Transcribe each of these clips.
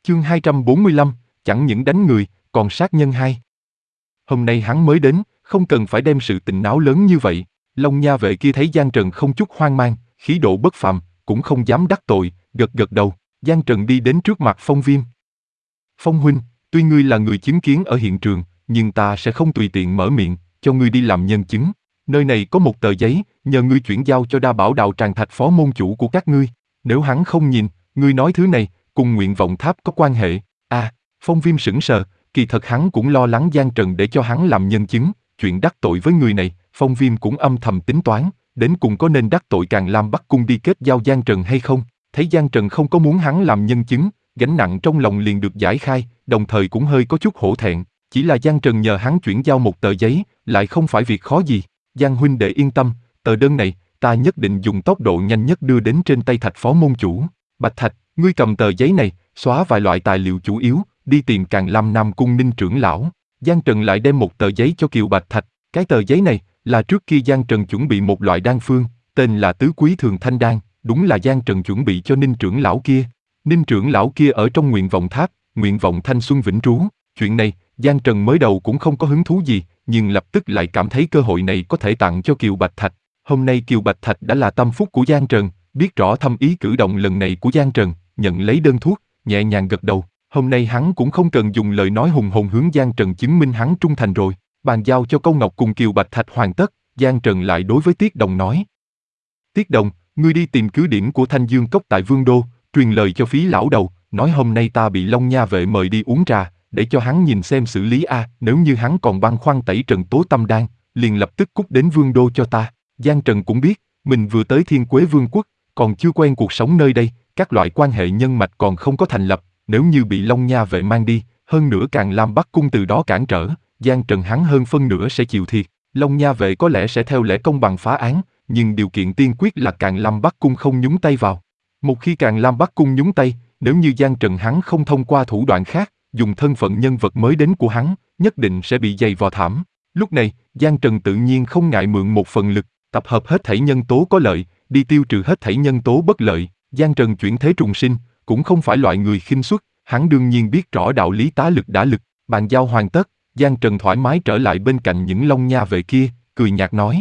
Chương 245, chẳng những đánh người, còn sát nhân hai. Hôm nay hắn mới đến, không cần phải đem sự tình náo lớn như vậy. Long Nha vệ kia thấy Giang Trần không chút hoang mang, khí độ bất phàm, cũng không dám đắc tội, gật gật đầu. Giang Trần đi đến trước mặt Phong Viêm. Phong huynh, tuy ngươi là người chứng kiến ở hiện trường, nhưng ta sẽ không tùy tiện mở miệng, cho ngươi đi làm nhân chứng. Nơi này có một tờ giấy, nhờ ngươi chuyển giao cho Đa Bảo Đạo Tràng Thạch phó môn chủ của các ngươi. Nếu hắn không nhìn, ngươi nói thứ này, cùng Nguyện Vọng Tháp có quan hệ. Phong Viêm sững sờ, kỳ thật hắn cũng lo lắng Giang Trần để cho hắn làm nhân chứng, chuyện đắc tội với người này, Phong Viêm cũng âm thầm tính toán, đến cùng có nên đắc tội Càn Lam Bắc Cung đi kết giao Giang Trần hay không. Thấy Giang Trần không có muốn hắn làm nhân chứng, gánh nặng trong lòng liền được giải khai, đồng thời cũng hơi có chút hổ thẹn. Chỉ là Giang Trần nhờ hắn chuyển giao một tờ giấy, lại không phải việc khó gì. Giang huynh đệ yên tâm, tờ đơn này, ta nhất định dùng tốc độ nhanh nhất đưa đến trên tay Thạch phó môn chủ. Bạch Thạch, ngươi cầm tờ giấy này, xóa vài loại tài liệu chủ yếu, đi tìm Càn Lam Nam Cung Ninh trưởng lão. Giang Trần lại đem một tờ giấy cho Kiều Bạch Thạch. Cái tờ giấy này là trước khi Giang Trần chuẩn bị một loại đan phương, tên là Tứ Quý Thường Thanh Đan, đúng là Giang Trần chuẩn bị cho Ninh trưởng lão kia. Ninh trưởng lão kia ở trong Nguyện Vọng Tháp, Nguyện Vọng Thanh Xuân vĩnh trú. Chuyện này, Giang Trần mới đầu cũng không có hứng thú gì, nhưng lập tức lại cảm thấy cơ hội này có thể tặng cho Kiều Bạch Thạch. Hôm nay Kiều Bạch Thạch đã là tâm phúc của Giang Trần, biết rõ thâm ý cử động lần này của Giang Trần, nhận lấy đơn thuốc, nhẹ nhàng gật đầu. Hôm nay hắn cũng không cần dùng lời nói hùng hồn hướng Giang Trần chứng minh hắn trung thành rồi. Bàn giao cho Câu Ngọc cùng Kiều Bạch Thạch hoàn tất, Giang Trần lại đối với Tiết Đồng nói. Tiết Đồng, ngươi đi tìm cứ điểm của Thanh Dương Cốc tại Vương Đô, truyền lời cho Phí lão đầu, nói hôm nay ta bị Long Nha vệ mời đi uống trà, để cho hắn nhìn xem xử lý nếu như hắn còn băn khoăn tẩy trần tố tâm đan, liền lập tức cút đến Vương Đô cho ta. Giang Trần cũng biết, mình vừa tới Thiên Quế Vương quốc, còn chưa quen cuộc sống nơi đây, các loại quan hệ nhân mạch còn không có thành lập, nếu như bị Long Nha vệ mang đi, hơn nữa Càn Lam Bắc Cung từ đó cản trở, Giang Trần hắn hơn phân nửa sẽ chịu thiệt. Long Nha vệ có lẽ sẽ theo lẽ công bằng phá án, nhưng điều kiện tiên quyết là Càn Lam Bắc Cung không nhúng tay vào. Một khi Càn Lam Bắc Cung nhúng tay, nếu như Giang Trần hắn không thông qua thủ đoạn khác, dùng thân phận nhân vật mới đến của hắn, nhất định sẽ bị dày vò thảm. Lúc này, Giang Trần tự nhiên không ngại mượn một phần lực, tập hợp hết thảy nhân tố có lợi, đi tiêu trừ hết thảy nhân tố bất lợi. Giang Trần chuyển thế trùng sinh, cũng không phải loại người khinh suất, hắn đương nhiên biết rõ đạo lý tá lực đả lực. Bàn giao hoàn tất, Giang Trần thoải mái trở lại bên cạnh những Long Nha vệ kia, cười nhạt nói.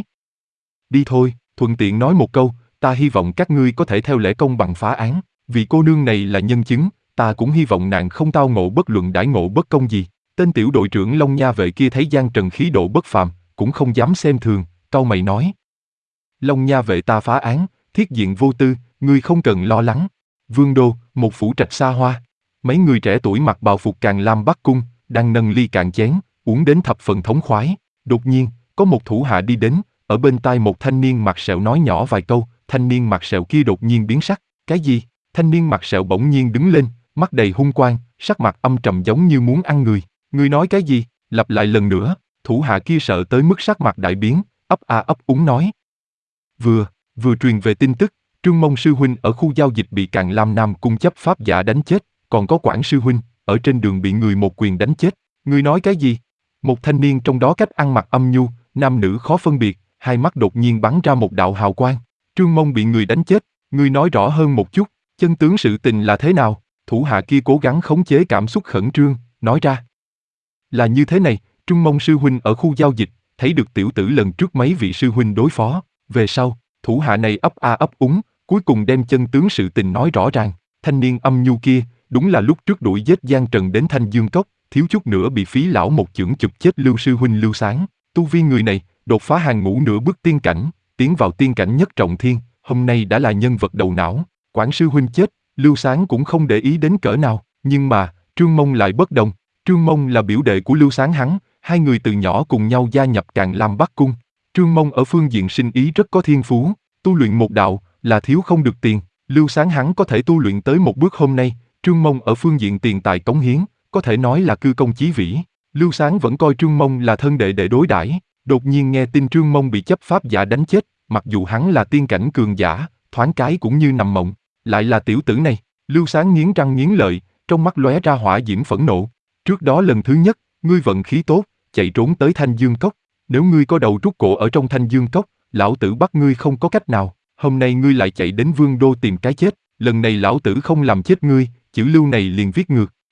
Đi thôi, thuận tiện nói một câu, ta hy vọng các ngươi có thể theo lẽ công bằng phá án, vì cô nương này là nhân chứng, ta cũng hy vọng nàng không tao ngộ bất luận đãi ngộ bất công gì. Tên tiểu đội trưởng Long Nha vệ kia thấy Giang Trần khí độ bất phàm, cũng không dám xem thường, cau mày nói. Long Nha vệ ta phá án, thiết diện vô tư, ngươi không cần lo lắng. Vương Đô, một phủ trạch xa hoa. Mấy người trẻ tuổi mặc bào phục Càn Lam Bắc Cung, đang nâng ly cạn chén, uống đến thập phần thống khoái. Đột nhiên, có một thủ hạ đi đến, ở bên tai một thanh niên mặc sẹo nói nhỏ vài câu, thanh niên mặc sẹo kia đột nhiên biến sắc. Cái gì? Thanh niên mặc sẹo bỗng nhiên đứng lên, mắt đầy hung quang, sắc mặt âm trầm giống như muốn ăn người. Ngươi nói cái gì? Lặp lại lần nữa. Thủ hạ kia sợ tới mức sắc mặt đại biến, ấp a ấp úng nói. Vừa truyền về tin tức, Trương Mông sư huynh ở khu giao dịch bị Càn Lam Nam Cung chấp pháp giả đánh chết, còn có Quảng sư huynh ở trên đường bị người một quyền đánh chết. Ngươi nói cái gì? Một thanh niên trong đó cách ăn mặc âm nhu, nam nữ khó phân biệt, hai mắt đột nhiên bắn ra một đạo hào quang. Trương Mông bị người đánh chết, ngươi nói rõ hơn một chút, chân tướng sự tình là thế nào? Thủ hạ kia cố gắng khống chế cảm xúc khẩn trương, nói ra. Là như thế này, Trương Mông sư huynh ở khu giao dịch, thấy được tiểu tử lần trước mấy vị sư huynh đối phó, về sau, thủ hạ này ấp a ấp úng, cuối cùng đem chân tướng sự tình nói rõ ràng. Thanh niên âm nhu kia, đúng là lúc trước đuổi giết Giang Trần đến Thanh Dương Cốc, thiếu chút nữa bị Phí lão một chưởng chụp chết Lưu sư huynh Lưu Sáng. Tu vi người này, đột phá hàng ngũ nửa bước tiên cảnh, tiến vào tiên cảnh nhất trọng thiên, hôm nay đã là nhân vật đầu não. Quảng sư huynh chết, Lưu Sáng cũng không để ý đến cỡ nào, nhưng mà, Trương Mông lại bất đồng. Trương Mông là biểu đệ của Lưu Sáng hắn, hai người từ nhỏ cùng nhau gia nhập Càn Lam Bắc Cung. Trương Mông ở phương diện sinh ý rất có thiên phú, tu luyện một đạo là thiếu không được tiền. Lưu Sáng hắn có thể tu luyện tới một bước hôm nay, Trương Mông ở phương diện tiền tài cống hiến, có thể nói là cư công chí vĩ. Lưu Sáng vẫn coi Trương Mông là thân đệ để đối đãi. Đột nhiên nghe tin Trương Mông bị chấp pháp giả đánh chết, mặc dù hắn là tiên cảnh cường giả, thoáng cái cũng như nằm mộng, lại là tiểu tử này. Lưu Sáng nghiến răng nghiến lợi, trong mắt lóe ra hỏa diễm phẫn nộ. Trước đó lần thứ nhất, ngươi vận khí tốt, chạy trốn tới Thanh Dương Cốc. Nếu ngươi có đầu trút cổ ở trong Thanh Dương Cốc, lão tử bắt ngươi không có cách nào. Hôm nay ngươi lại chạy đến Vương Đô tìm cái chết, lần này lão tử không làm chết ngươi, chữ Lưu này liền viết ngược.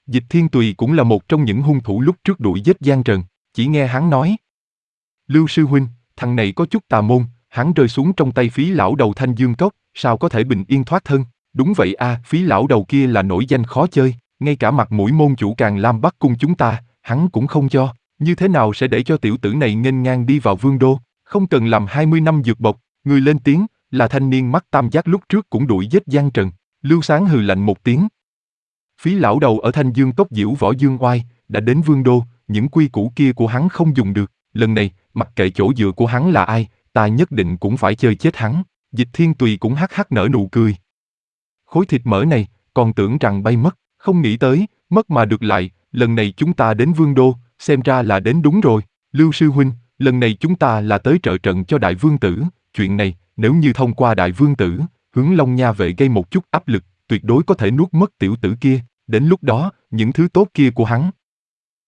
Dịch Thiên Tùy cũng là một trong những hung thủ lúc trước đuổi giết Giang Trần, chỉ nghe hắn nói. Lưu sư huynh, thằng này có chút tà môn, hắn rơi xuống trong tay Phí lão đầu Thanh Dương Cốc, sao có thể bình yên thoát thân? Đúng vậy a, Phí lão đầu kia là nổi danh khó chơi, ngay cả mặt mũi môn chủ Càn Lam Bắc cung chúng ta, hắn cũng không cho, như thế nào sẽ để cho tiểu tử này nghênh ngang đi vào vương đô, không cần làm 20 năm dược bộc, người lên tiếng, là thanh niên mắt tam giác lúc trước cũng đuổi giết Giang Trần. Lưu Sáng hừ lạnh một tiếng. Phí lão đầu ở Thanh Dương Cốc diễu võ dương oai, đã đến vương đô, những quy củ kia của hắn không dùng được, lần này, mặc kệ chỗ dựa của hắn là ai, ta nhất định cũng phải chơi chết hắn. Dịch Thiên Tùy cũng hắc hắc nở nụ cười. Khối thịt mỡ này, còn tưởng rằng bay mất, không nghĩ tới, mất mà được lại, lần này chúng ta đến vương đô, xem ra là đến đúng rồi. Lưu sư huynh, lần này chúng ta là tới trợ trận cho đại vương tử, chuyện này, nếu như thông qua đại vương tử, hướng Long Nha vệ gây một chút áp lực, tuyệt đối có thể nuốt mất tiểu tử kia, đến lúc đó, những thứ tốt kia của hắn,